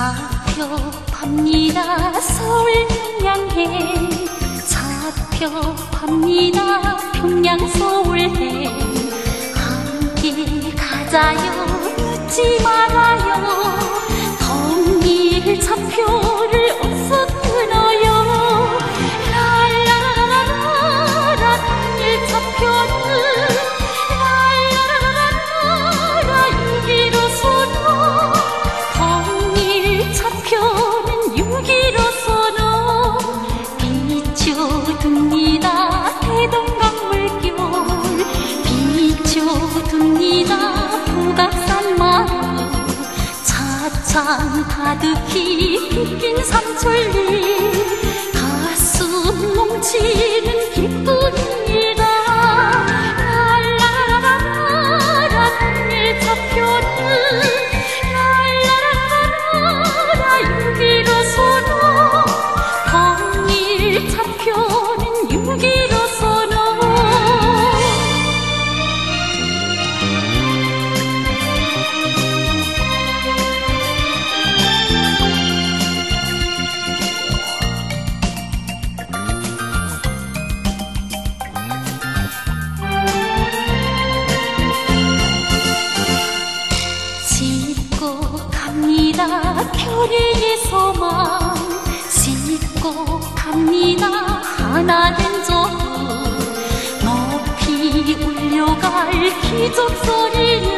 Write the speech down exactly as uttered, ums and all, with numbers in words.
잡혀갑니다 서울 평양해 잡혀갑니다 평양 서울해 함께 가자요 늦지 말아요 덩일 차표를 어서 끊어요 랄라라라라 덩일 차표는 랄라라라라 유기로서는 덩일 차표는 유기로서는 비춰둡니다 대동강 물결 비춰둡니다 북악산 마을 차창 가득히 빗긴 삼천리 가슴 넘치는 기쁨입니다 랄라라라라 덩일 차표는 랄라라라라 유기로서는 덩일 차표는 유기로서는 별이의 소망 싣고 갑니다 하나된 저그 높이 울려갈 기적소리